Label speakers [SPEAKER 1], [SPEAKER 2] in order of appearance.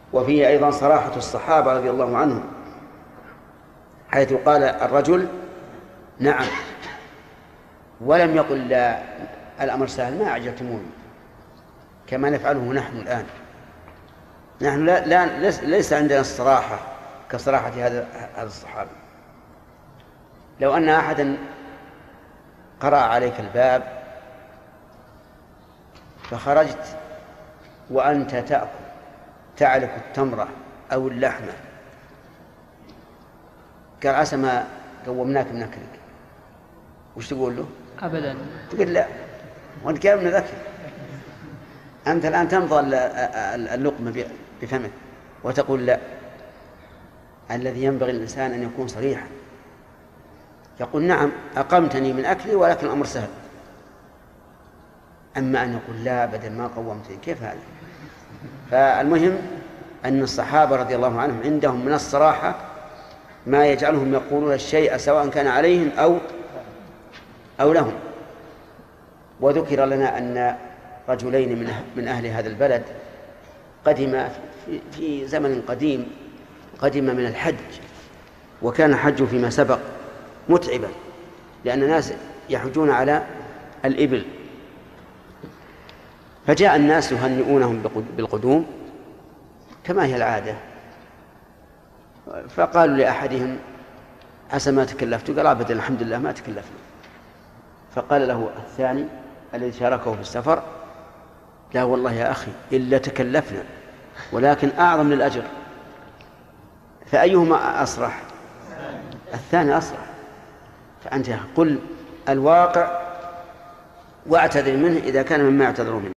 [SPEAKER 1] وفيه أيضا صراحة الصحابة رضي الله عنهم، حيث قال الرجل نعم، ولم يقل لا الأمر سهل ما أعجلتموني كما نفعله نحن الآن. نحن ليس عندنا الصراحة كصراحة هذا الصحابي. لو أن أحدا قرأ عليك الباب فخرجت وأنت تأكل تعلق التمرة أو اللحمة، قال عسى ما قومناك من أكلك، وش تقول له؟
[SPEAKER 2] أبدا.
[SPEAKER 1] تقول لا، وأنت كان من الأكل. أنت الآن تمضى اللقمة بفمك وتقول لا. الذي ينبغي الإنسان أن يكون صريحا، يقول نعم أقمتني من أكلي ولكن الأمر سهل. أما أن يقول لا بدل ما قومتني، كيف هذا؟ فالمهم أن الصحابة رضي الله عنهم عندهم من الصراحة ما يجعلهم يقولون الشيء سواء كان عليهم أو لهم. وذكر لنا أن رجلين من أهل هذا البلد قدم في زمن قديم، قدم من الحج، وكان الحج فيما سبق متعبا لأن الناس يحجون على الإبل، فجاء الناس يهنئونهم بالقدوم كما هي العادة، فقالوا لأحدهم عسى ما تكلفت، قال أبدا الحمد لله ما تكلفنا. فقال له الثاني الذي شاركه في السفر لا والله يا أخي إلا تكلفنا ولكن أعظم للأجر. فأيهما أصرح؟ الثاني أصرح. فأنت قل الواقع واعتذر منه إذا كان مما يعتذر منه.